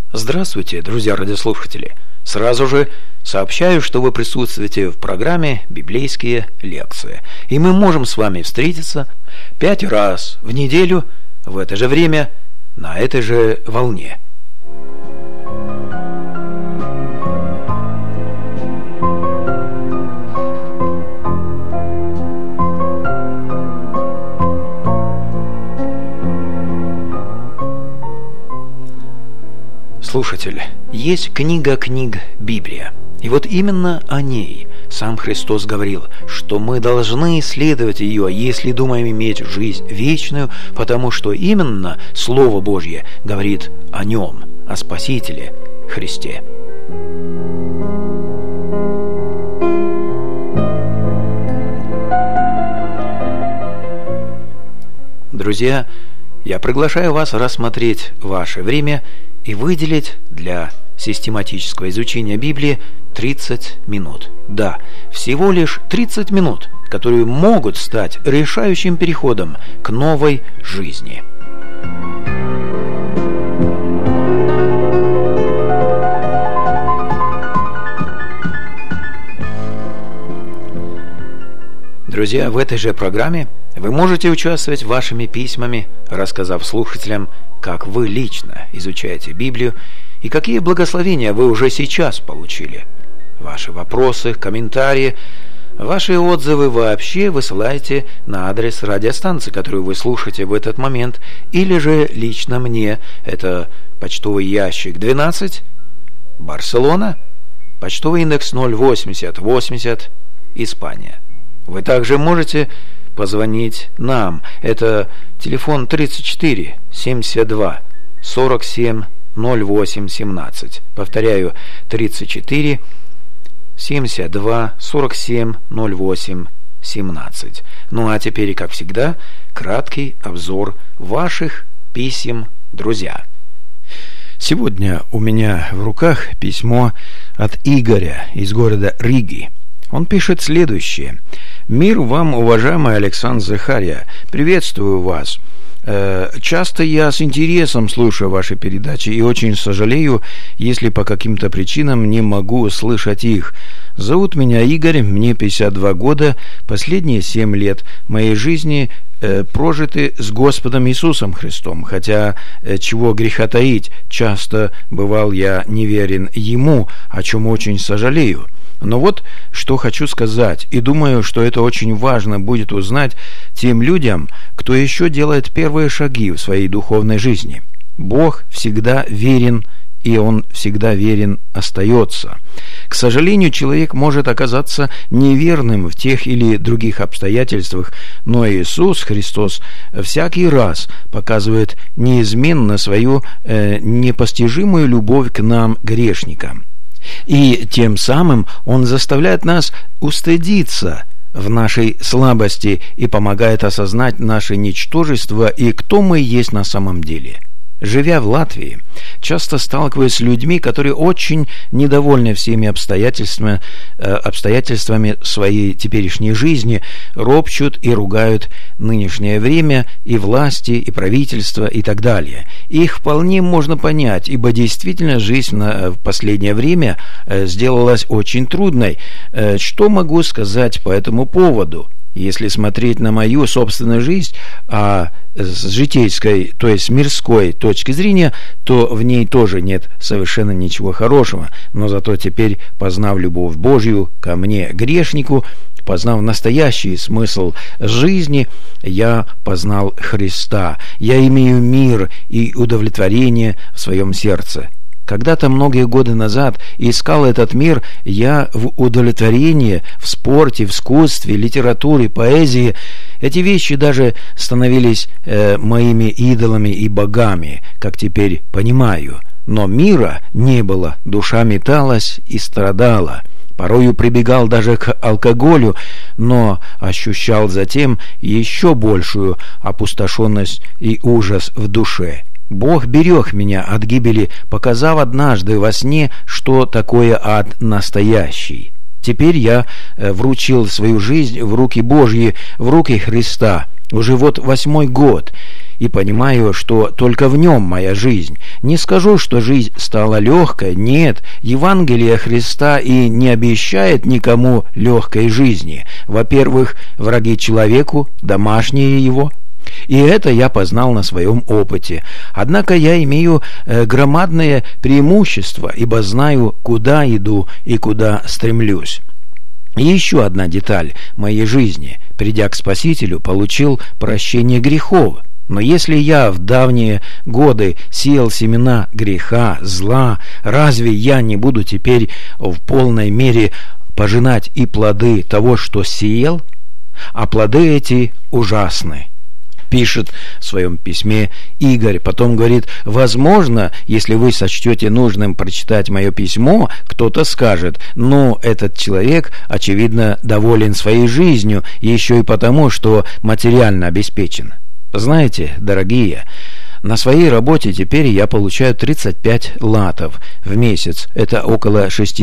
Здравствуйте, друзья радиослушатели! Сразу же сообщаю, что вы присутствуете в программе «Библейские лекции». И мы можем с вами встретиться 5 раз в неделю в это же время, на этой же волне. Слушатель, есть книга книг Библия. И вот именно о ней сам Христос говорил, что мы должны исследовать ее, если думаем иметь жизнь вечную, потому что именно Слово Божье говорит о нем, о Спасителе Христе. Друзья, я приглашаю вас рассмотреть ваше время и выделить для систематического изучения Библии 30 минут. Да, всего лишь 30 минут, которые могут стать решающим переходом к новой жизни. Друзья, в этой же программе вы можете участвовать вашими письмами, рассказав слушателям, как вы лично изучаете Библию и какие благословения вы уже сейчас получили. Ваши вопросы, комментарии, ваши отзывы вообще высылайте на адрес радиостанции, которую вы слушаете в этот момент, или же лично мне. Это почтовый ящик 12, Барселона, почтовый индекс 08080, Испания. Вы также можете позвонить нам. Это телефон 34 72 47 08 17. Повторяю, 34 72 47 08 17. Ну а теперь, как всегда, краткий обзор ваших писем, друзья. Сегодня у меня в руках письмо от Игоря из города Риги. Он пишет следующее. «Мир вам, уважаемый Александр Захария. Приветствую вас. Часто я с интересом слушаю ваши передачи и очень сожалею, если по каким-то причинам не могу услышать их. Зовут меня Игорь, мне 52 года, последние 7 лет моей жизни прожиты с Господом Иисусом Христом, хотя, чего греха таить, часто бывал я неверен Ему, о чем очень сожалею. Но вот что хочу сказать, и думаю, что это очень важно будет узнать тем людям, кто еще делает первые шаги в своей духовной жизни. Бог всегда верен, и Он всегда верен остается. К сожалению, человек может оказаться неверным в тех или других обстоятельствах, но Иисус Христос всякий раз показывает неизменно свою непостижимую любовь к нам, грешникам. И тем самым Он заставляет нас устыдиться в нашей слабости и помогает осознать наше ничтожество и кто мы есть на самом деле. Живя в Латвии, часто сталкиваюсь с людьми, которые очень недовольны всеми обстоятельствами своей теперешней жизни, ропщут и ругают нынешнее время и власти, и правительство, и так далее. Их вполне можно понять, ибо действительно жизнь в последнее время сделалась очень трудной. Что могу сказать по этому поводу? Если смотреть на мою собственную жизнь, с житейской, то есть мирской точки зрения, то в ней тоже нет совершенно ничего хорошего. Но зато теперь, познав любовь Божью ко мне, грешнику, познав настоящий смысл жизни, я познал Христа. Я имею мир и удовлетворение в своем сердце. Когда-то многие годы назад искал этот мир я в удовлетворении, в спорте, в искусстве, литературе, поэзии. Эти вещи даже становились моими идолами и богами, как теперь понимаю. Но мира не было, душа металась и страдала. Порою прибегал даже к алкоголю, но ощущал затем еще большую опустошенность и ужас в душе. Бог берег меня от гибели, показав однажды во сне, что такое ад настоящий. Теперь я вручил свою жизнь в руки Божьи, в руки Христа. Уже вот 8-й год. и понимаю, что только в нем моя жизнь. Не скажу, что жизнь стала легкой, нет, Евангелие Христа и не обещает никому легкой жизни. Во-первых, враги человеку, домашние его. И это я познал на своем опыте. Однако я имею громадное преимущество, ибо знаю, куда иду и куда стремлюсь. И еще одна деталь моей жизни. Придя к Спасителю, получил прощение грехов. Но если я в давние годы сеял семена греха, зла, разве я не буду теперь в полной мере пожинать и плоды того, что сеял? А плоды эти ужасны. Пишет в своем письме Игорь. Потом говорит: возможно, если вы сочтете нужным прочитать мое письмо, кто-то скажет: ну, этот человек, очевидно, доволен своей жизнью, еще и потому, что материально обеспечен. Знаете, дорогие, на своей работе теперь я получаю 35 латов в месяц. Это около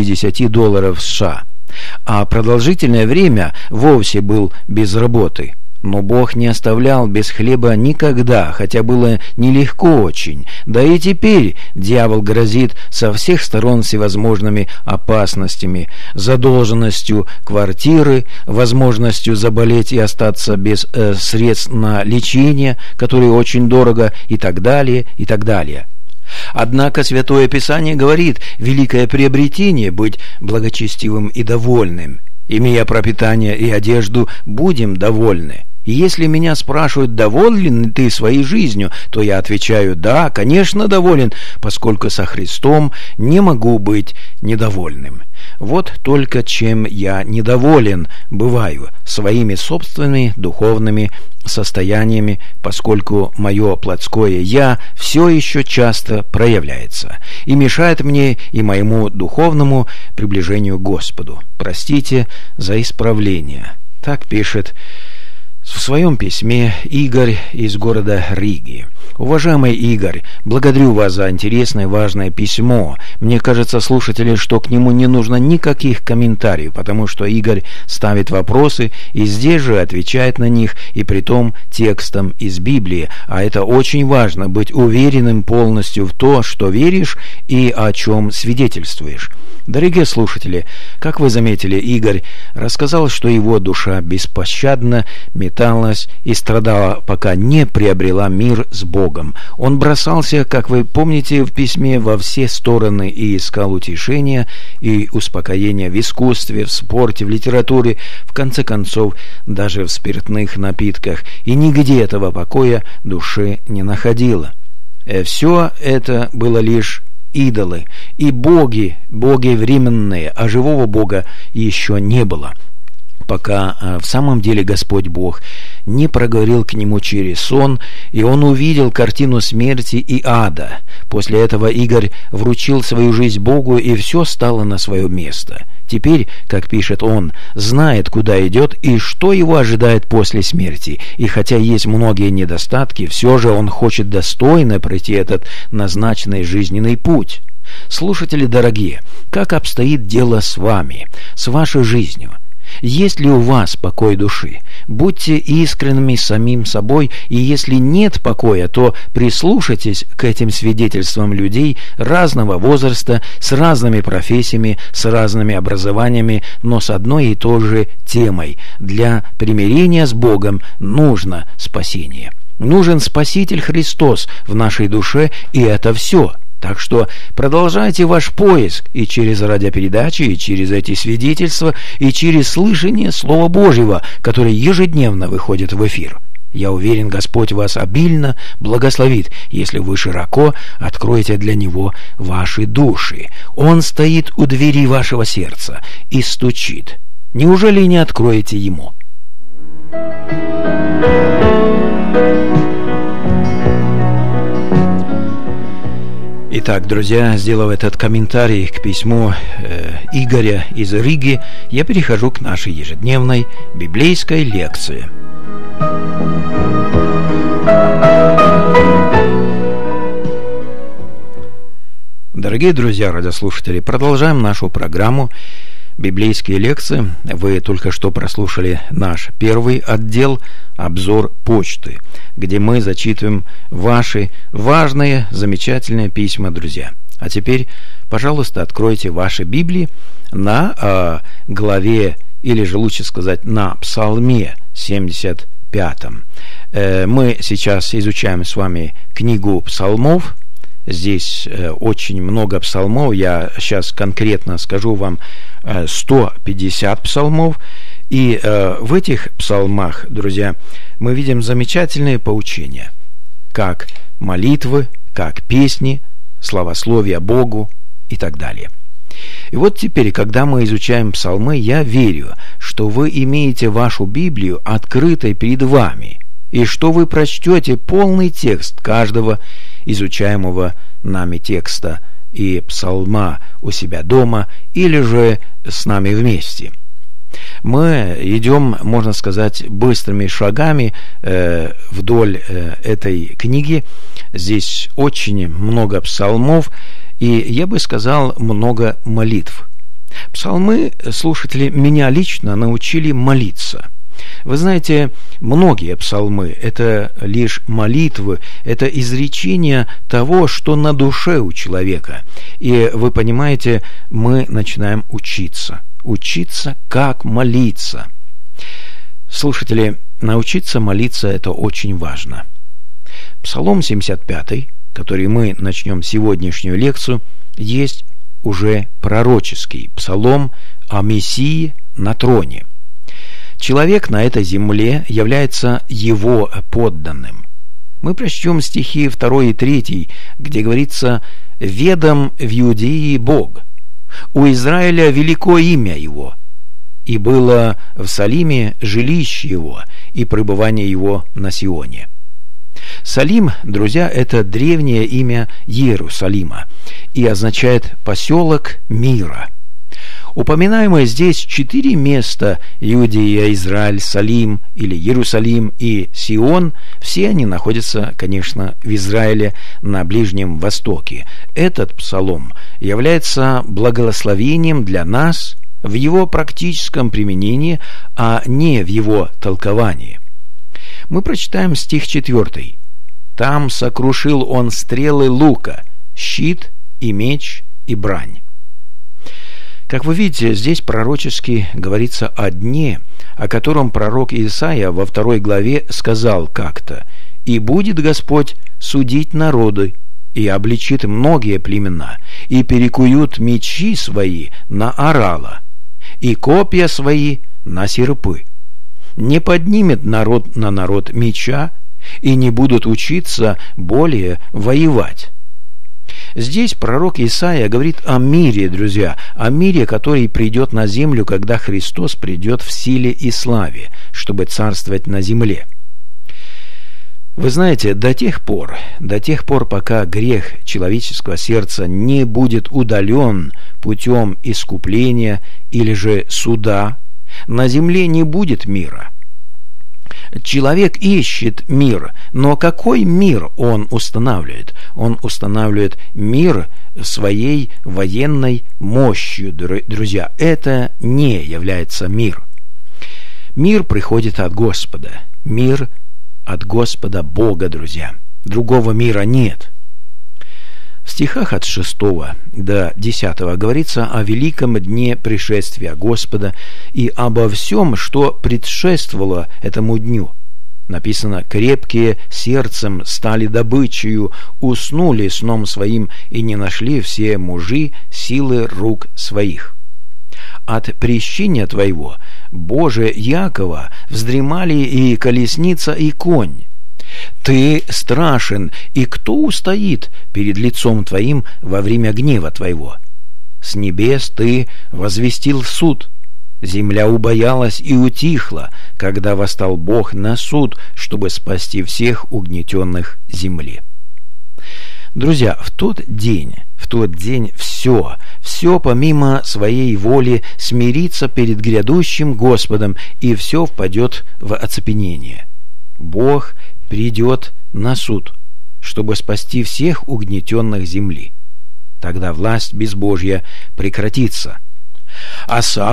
$60 США. А продолжительное время вовсе был без работы. Но Бог не оставлял без хлеба никогда, хотя было нелегко очень. Да и теперь дьявол грозит со всех сторон всевозможными опасностями: задолженностью квартиры, возможностью заболеть и остаться без средств на лечение, которые очень дорого, и так далее, и так далее. Однако Святое Писание говорит: великое приобретение — быть благочестивым и довольным. Имея пропитание и одежду, будем довольны. И если меня спрашивают, доволен ли ты своей жизнью, то я отвечаю: да, конечно, доволен, поскольку со Христом не могу быть недовольным. Вот только чем я недоволен бываю: своими собственными духовными состояниями, поскольку мое плотское «я» все еще часто проявляется и мешает мне и моему духовному приближению к Господу. Простите за исправление. Так пишет в своем письме Игорь из города Риги. Уважаемый Игорь, благодарю вас за интересное и важное письмо. Мне кажется, слушатели, что к нему не нужно никаких комментариев, потому что Игорь ставит вопросы и здесь же отвечает на них, и притом текстом из Библии. А это очень важно — быть уверенным полностью в то, что веришь и о чем свидетельствуешь. Дорогие слушатели, как вы заметили, Игорь рассказал, что его душа беспощадно металась и страдала, пока не приобрела мир с Богом. Он бросался, как вы помните в письме, во все стороны и искал утешения и успокоения в искусстве, в спорте, в литературе, в конце концов, даже в спиртных напитках, и нигде этого покоя душе не находило. Все это было лишь идолы и боги временные, а живого Бога еще не было, пока в самом деле Господь Бог не проговорил к нему через сон, и он увидел картину смерти и ада. После этого Игорь вручил свою жизнь Богу, и все стало на свое место. Теперь, как пишет он, знает, куда идет и что его ожидает после смерти. И хотя есть многие недостатки, все же он хочет достойно пройти этот назначенный жизненный путь. Слушатели дорогие, как обстоит дело с вами, с вашей жизнью? Есть ли у вас покой души? Будьте искренними самим собой, и если нет покоя, то прислушайтесь к этим свидетельствам людей разного возраста, с разными профессиями, с разными образованиями, но с одной и той же темой. Для примирения с Богом нужно спасение. Нужен Спаситель Христос в нашей душе, и это все. Так что продолжайте ваш поиск и через радиопередачи, и через эти свидетельства, и через слышание Слова Божьего, которое ежедневно выходит в эфир. Я уверен, Господь вас обильно благословит, если вы широко откроете для Него ваши души. Он стоит у двери вашего сердца и стучит. Неужели не откроете Ему? Итак, друзья, сделав этот комментарий к письму Игоря из Риги, я перехожу к нашей ежедневной библейской лекции. Дорогие друзья, радиослушатели, продолжаем нашу программу «Библейские лекции». Вы только что прослушали наш первый отдел обзор почты, где мы зачитываем ваши важные, замечательные письма, друзья. А теперь, пожалуйста, откройте ваши Библии на главе, или же лучше сказать, на Псалме 75. Мы сейчас изучаем с вами книгу псалмов. Здесь очень много псалмов. Я сейчас конкретно скажу вам 150 псалмов. И в этих псалмах, друзья, мы видим замечательные поучения, как молитвы, как песни, славословия Богу и так далее. И вот теперь, когда мы изучаем псалмы, я верю, что вы имеете вашу Библию открытой перед вами, и что вы прочтете полный текст каждого изучаемого нами текста и псалма у себя дома или же с нами вместе. Мы идем, можно сказать, быстрыми шагами вдоль этой книги. Здесь очень много псалмов, и я бы сказал, много молитв. Псалмы, слушатели, меня лично научили молиться. Вы знаете, многие псалмы – это лишь молитвы, это изречение того, что на душе у человека. И вы понимаете, мы начинаем учиться, как молиться. Слушатели, научиться молиться – это очень важно. Псалом 75, который мы начнем сегодняшнюю лекцию, есть уже пророческий псалом о Мессии на троне. Человек на этой земле является его подданным. Мы прочтем стихи 2 и 3, где говорится: «Ведом в Иудее Бог, у Израиля велико имя его, и было в Салиме жилище его и пребывание его на Сионе». Салим, друзья, это древнее имя Иерусалима и означает «поселок мира». Упоминаемые здесь 4 места – Иудея, Израиль, Салим или Иерусалим и Сион – все они находятся, конечно, в Израиле на Ближнем Востоке. Этот псалом является благословением для нас в его практическом применении, а не в его толковании. Мы прочитаем стих 4. «Там сокрушил он стрелы лука, щит и меч и брань». Как вы видите, здесь пророчески говорится о дне, о котором пророк Исаия во 2 главе сказал как-то: «И будет Господь судить народы, и обличит многие племена, и перекуют мечи свои на орала, и копья свои на серпы. Не поднимет народ на народ меча, и не будут учиться более воевать». Здесь пророк Исаия говорит о мире, друзья, о мире, который придет на землю, когда Христос придет в силе и славе, чтобы царствовать на земле. Вы знаете, до тех пор, пока грех человеческого сердца не будет удален путем искупления или же суда, на земле не будет мира. Человек ищет мир, но какой мир он устанавливает? Он устанавливает мир своей военной мощью, друзья. Это не является мир. Мир приходит от Господа. Мир от Господа Бога, друзья. Другого мира нет. В стихах от 6 до 10 говорится о великом дне пришествия Господа и обо всем, что предшествовало этому дню. Написано: «Крепкие сердцем стали добычею, уснули сном своим, и не нашли все мужи силы рук своих. От прещения твоего, Боже Якова, вздремали и колесница, и конь. Ты страшен, и кто устоит перед лицом твоим во время гнева твоего? С небес ты возвестил суд. Земля убоялась и утихла, когда восстал Бог на суд, чтобы спасти всех угнетенных земли». Друзья, в тот день все помимо своей воли смирится перед грядущим Господом, и все впадет в оцепенение. Бог придет на суд, чтобы спасти всех угнетенных земли. Тогда власть безбожья прекратится. Асаф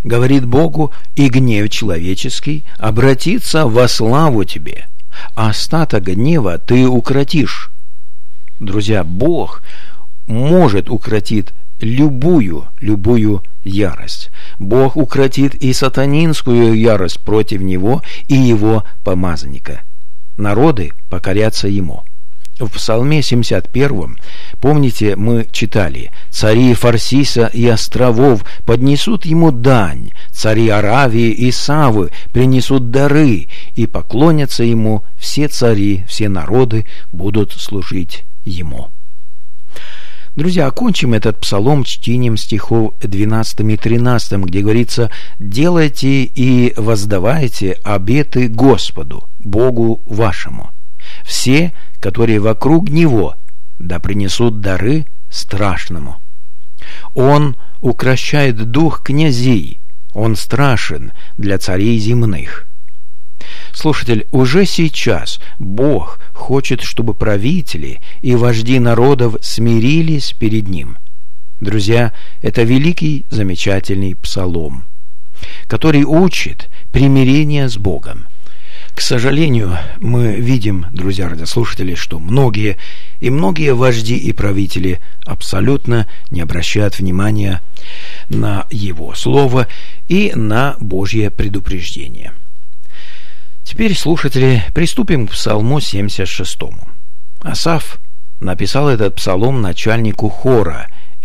говорит Богу, и гнев человеческий обратится во славу тебе, а остаток гнева ты укротишь. Друзья, Бог может укротить любую ярость. Бог укротит и сатанинскую ярость против него и его помазанника. Народы покорятся ему. В Псалме 71, помните, мы читали: «Цари Фарсиса и островов поднесут ему дань, цари Аравии и Савы принесут дары, и поклонятся ему все цари, все народы будут служить ему». Друзья, окончим этот псалом чтением стихов 12 и 13, где говорится: «Делайте и воздавайте обеты Господу, Богу вашему. Все, которые вокруг Него, да принесут дары страшному. Он укрощает дух князей, Он страшен для царей земных». Слушатель, уже сейчас Бог хочет, чтобы правители и вожди народов смирились перед Ним. Друзья, это великий, замечательный псалом, который учит примирение с Богом. К сожалению, мы видим, друзья радиослушатели, что многие вожди и правители абсолютно не обращают внимания на Его Слово и на Божье предупреждение. Теперь, слушатели, приступим к Псалму 76. Асаф написал этот псалом начальнику хора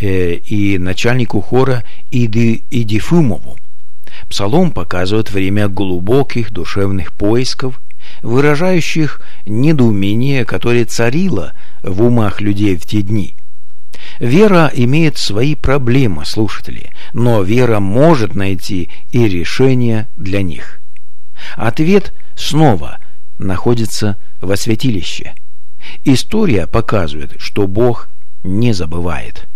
Идифумову. Псалом показывает время глубоких душевных поисков, выражающих недоумение, которое царило в умах людей в те дни. Вера имеет свои проблемы, слушатели, но вера может найти и решение для них. Ответ снова находится во святилище. История показывает, что Бог не забывает.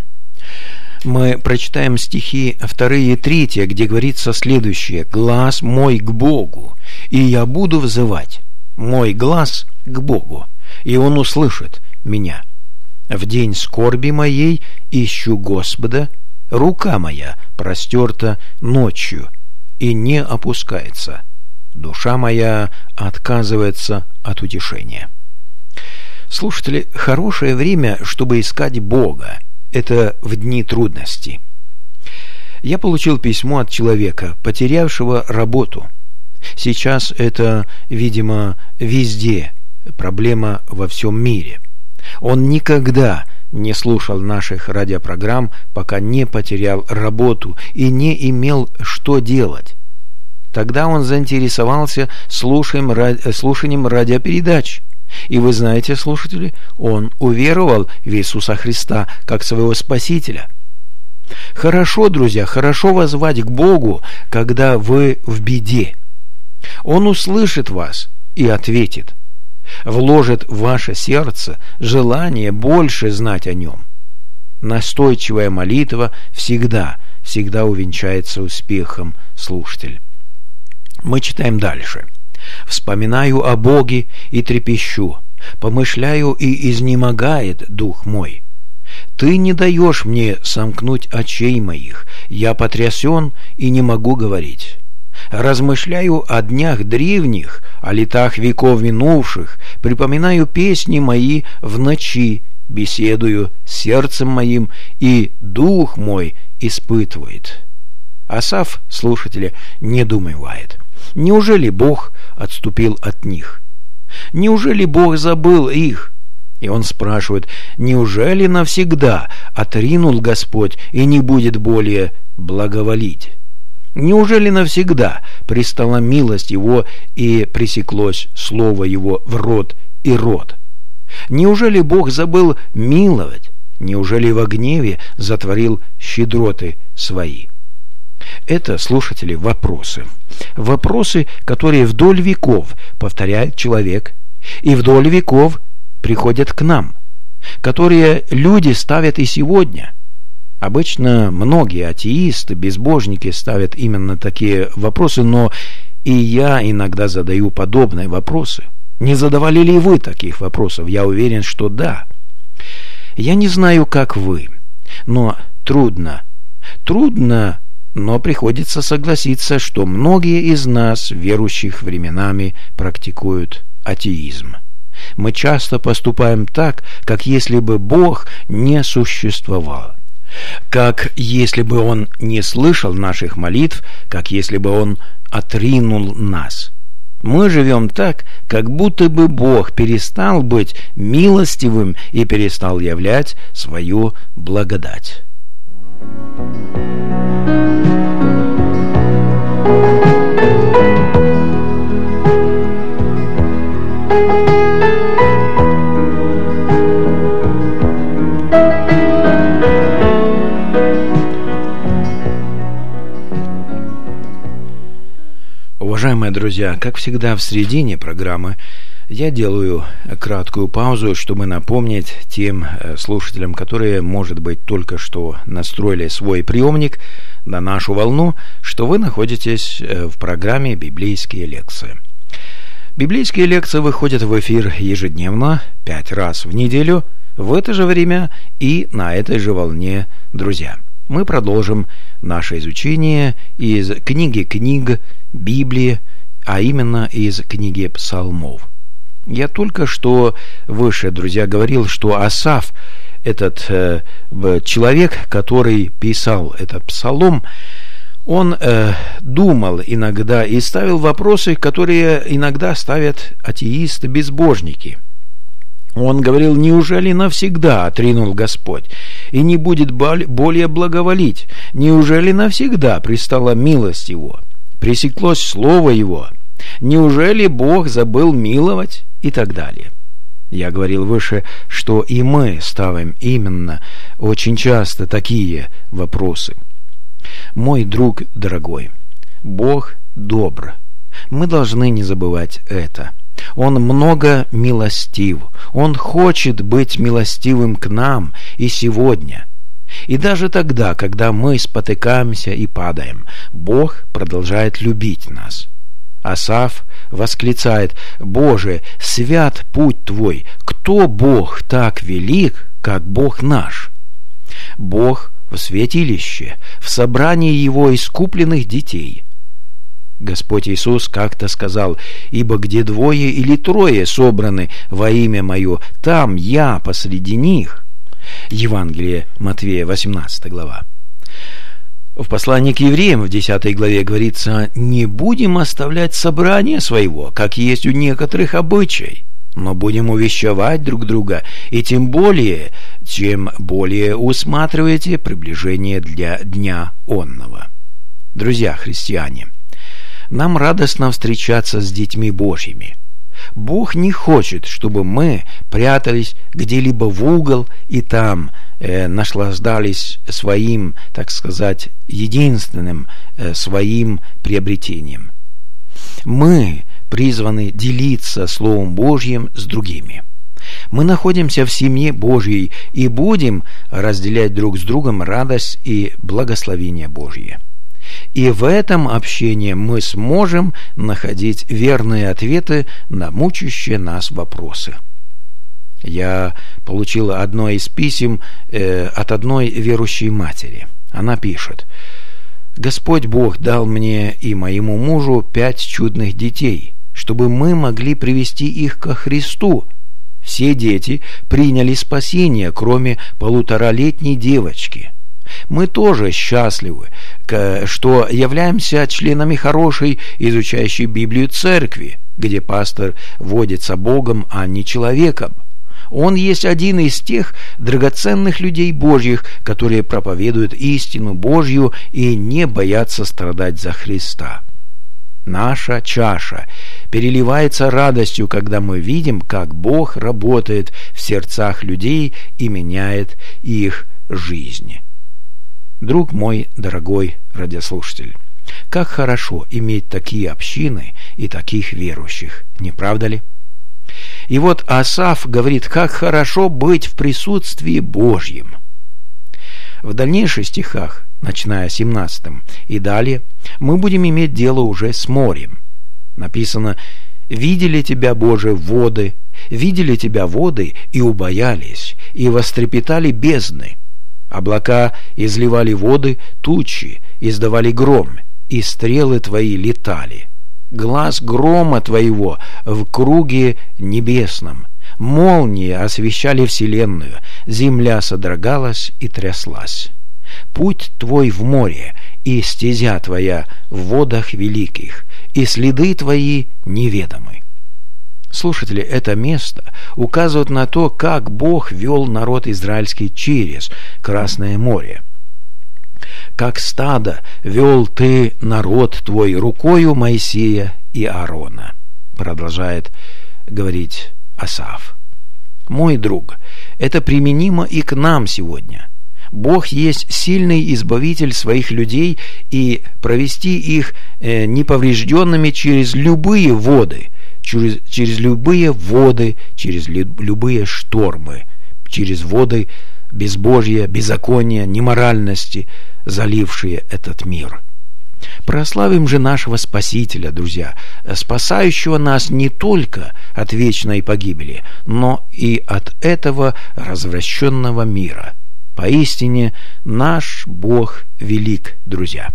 Мы прочитаем стихи 2 и 3, где говорится следующее: «Глаз мой к Богу, и я буду взывать, мой глаз к Богу, и Он услышит меня. В день скорби моей ищу Господа, рука моя простерта ночью и не опускается. Душа моя отказывается от утешения». Слушатели, хорошее время, чтобы искать Бога, это в дни трудностей. Я получил письмо от человека, потерявшего работу. Сейчас это, видимо, везде проблема во всем мире. Он никогда не слушал наших радиопрограмм, пока не потерял работу и не имел что делать. Тогда он заинтересовался слушанием радиопередач. И вы знаете, слушатели, он уверовал в Иисуса Христа как своего Спасителя. Хорошо, друзья, хорошо воззвать к Богу, когда вы в беде. Он услышит вас и ответит, вложит в ваше сердце желание больше знать о Нем. Настойчивая молитва всегда увенчается успехом, слушатель. Мы читаем дальше. «Вспоминаю о Боге и трепещу, помышляю, и изнемогает дух мой. Ты не даешь мне сомкнуть очей моих, я потрясен и не могу говорить. Размышляю о днях древних, о летах веков минувших, припоминаю песни мои в ночи, беседую с сердцем моим, и дух мой испытывает». Асаф, слушатели, недоумевает. Неужели Бог отступил от них? Неужели Бог забыл их? И он спрашивает: неужели навсегда отринул Господь и не будет более благоволить? Неужели навсегда пристала милость Его и пресеклось слово Его в род и род? Неужели Бог забыл миловать? Неужели во гневе затворил щедроты свои? Это, слушатели, вопросы. Вопросы, которые вдоль веков повторяет человек, и вдоль веков приходят к нам, которые люди ставят и сегодня. Обычно многие атеисты, безбожники ставят именно такие вопросы, но и я иногда задаю подобные вопросы. Не задавали ли вы таких вопросов? Я уверен, что да. Я не знаю, как вы, но трудно Но приходится согласиться, что многие из нас, верующих, временами практикуют атеизм. Мы часто поступаем так, как если бы Бог не существовал, как если бы Он не слышал наших молитв, как если бы Он отринул нас. Мы живем так, как будто бы Бог перестал быть милостивым и перестал являть свою благодать. Уважаемые друзья, как всегда в середине программы я делаю краткую паузу, чтобы напомнить тем слушателям, которые, может быть, только что настроили свой приемник на нашу волну, что вы находитесь в программе «Библейские лекции». Библейские лекции выходят в эфир ежедневно, 5 раз в неделю, в это же время и на этой же волне, друзья. Мы продолжим наше изучение из книги книг Библии, а именно из книги Псалмов. Я только что выше, друзья, говорил, что Асаф, этот человек, который писал этот псалом, он думал иногда и ставил вопросы, которые иногда ставят атеисты-безбожники. Он говорил: неужели навсегда отринул Господь и не будет более благоволить? Неужели навсегда пристала милость Его? Пресеклось слово Его? Неужели Бог забыл миловать? И так далее. Я говорил выше, что и мы ставим именно очень часто такие вопросы. Мой друг дорогой, Бог добр. Мы должны не забывать это. Он много милостив. Он хочет быть милостивым к нам и сегодня. И даже тогда, когда мы спотыкаемся и падаем, Бог продолжает любить нас. Асаф восклицает: «Боже, свят путь Твой! Кто Бог так велик, как Бог наш?» Бог в святилище, в собрании Его искупленных детей. Господь Иисус как-то сказал: «Ибо где 2 или 3 собраны во имя Мое, там Я посреди них». Евангелие Матфея, 18 глава. В послании к евреям в 10 главе говорится: «Не будем оставлять собрание своего, как есть у некоторых обычай, но будем увещевать друг друга, и тем более, чем более усматриваете приближение для дня онного». Друзья христиане, нам радостно встречаться с детьми Божьими. Бог не хочет, чтобы мы прятались где-либо в угол и там наслаждались своим, так сказать, единственным своим приобретением. Мы призваны делиться Словом Божьим с другими. Мы находимся в семье Божьей и будем разделять друг с другом радость и благословение Божье. И в этом общении мы сможем находить верные ответы на мучающие нас вопросы. Я получил одно из писем от одной верующей матери. Она пишет: «Господь Бог дал мне и моему мужу 5 чудных детей, чтобы мы могли привести их ко Христу. Все дети приняли спасение, кроме 1,5-летней девочки. Мы тоже счастливы, что являемся членами хорошей, изучающей Библию церкви, где пастор водится Богом, а не человеком. Он есть один из тех драгоценных людей Божьих, которые проповедуют истину Божью и не боятся страдать за Христа. Наша чаша переливается радостью, когда мы видим, как Бог работает в сердцах людей и меняет их жизнь». Друг мой, дорогой радиослушатель, как хорошо иметь такие общины и таких верующих, не правда ли? И вот Асаф говорит, как хорошо быть в присутствии Божьем. В дальнейших стихах, начиная с 17 и далее, мы будем иметь дело уже с морем. Написано: «Видели тебя, Боже, воды, видели тебя воды и убоялись, и вострепетали бездны». Облака изливали воды, тучи издавали гром, и стрелы твои летали. Глаз грома твоего в круге небесном. Молнии освещали вселенную, земля содрогалась и тряслась. Путь твой в море, и стезя твоя в водах великих, и следы твои неведомы. Слушатели, это место указывает на то, как Бог вел народ израильский через Красное море. Как стадо вел ты народ твой рукою Моисея и Аарона, продолжает говорить Асаф. Мой друг, это применимо и к нам сегодня. Бог есть сильный избавитель своих людей, и провести их неповрежденными через любые воды, через любые штормы, через воды безбожья, беззакония, неморальности, залившие этот мир. Прославим же нашего Спасителя, друзья, спасающего нас не только от вечной погибели, но и от этого развращенного мира. Поистине, наш Бог велик, друзья.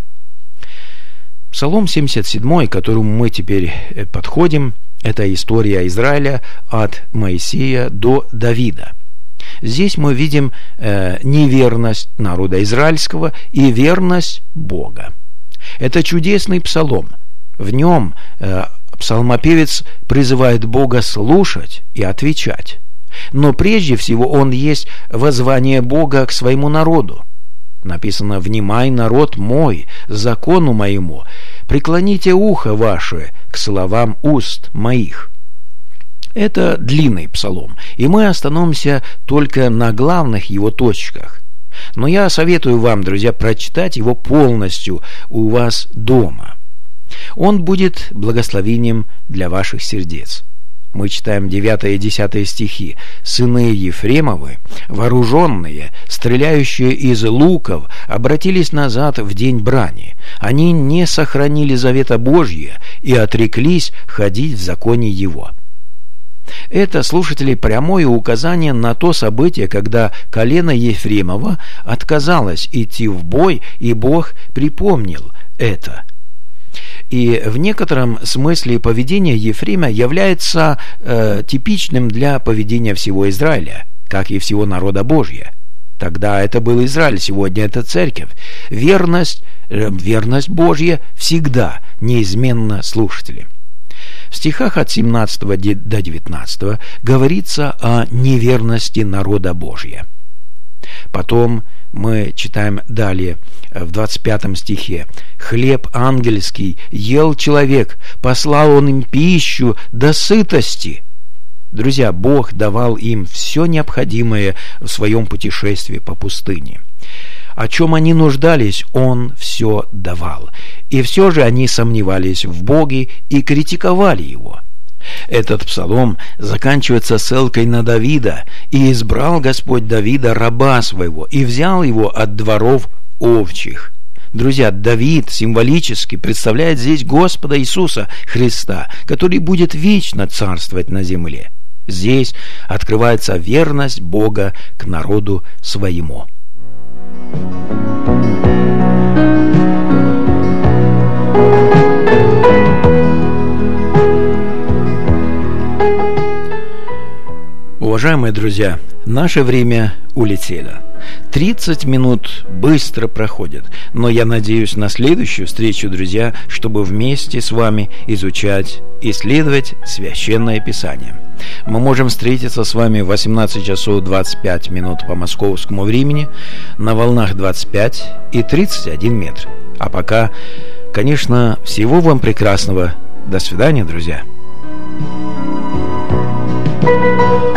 Псалом 77, к которому мы теперь подходим, это история Израиля от Моисея до Давида. Здесь мы видим неверность народа израильского и верность Бога. Это чудесный псалом. В нем псалмопевец призывает Бога слушать и отвечать. Но прежде всего он есть воззвание Бога к своему народу. Написано: «Внимай, народ мой, закону моему, преклоните ухо ваше к словам уст моих». Это длинный псалом, и мы остановимся только на главных его точках. Но я советую вам, друзья, прочитать его полностью у вас дома. Он будет благословением для ваших сердец. Мы читаем 9 и 10 стихи. «Сыны Ефремовы, вооруженные, стреляющие из луков, обратились назад в день брани. Они не сохранили завета Божия и отреклись ходить в законе его». Это, слушатели, прямое указание на то событие, когда колено Ефремова отказалось идти в бой, и Бог припомнил это. И в некотором смысле поведение Ефрема является типичным для поведения всего Израиля, как и всего народа Божия. Тогда это был Израиль, сегодня это церковь. Верность Божья всегда неизменна, слушатели. В стихах от 17 до 19 говорится о неверности народа Божия. Потом мы читаем далее в 25 стихе: «Хлеб ангельский ел человек, послал он им пищу до сытости». Друзья, Бог давал им все необходимое в своем путешествии по пустыне. О чем они нуждались, Он все давал. И все же они сомневались в Боге и критиковали Его. Этот псалом заканчивается ссылкой на Давида: «И избрал Господь Давида, раба своего, и взял его от дворов овчих». Друзья, Давид символически представляет здесь Господа Иисуса Христа, который будет вечно царствовать на земле. Здесь открывается верность Бога к народу своему. Уважаемые друзья, наше время улетело. 30 минут быстро проходят, но я надеюсь на следующую встречу, друзья, чтобы вместе с вами изучать, исследовать Священное Писание. Мы можем встретиться с вами в 18 часов 25 минут по московскому времени на волнах 25 и 31 метр. А пока, конечно, всего вам прекрасного. До свидания, друзья.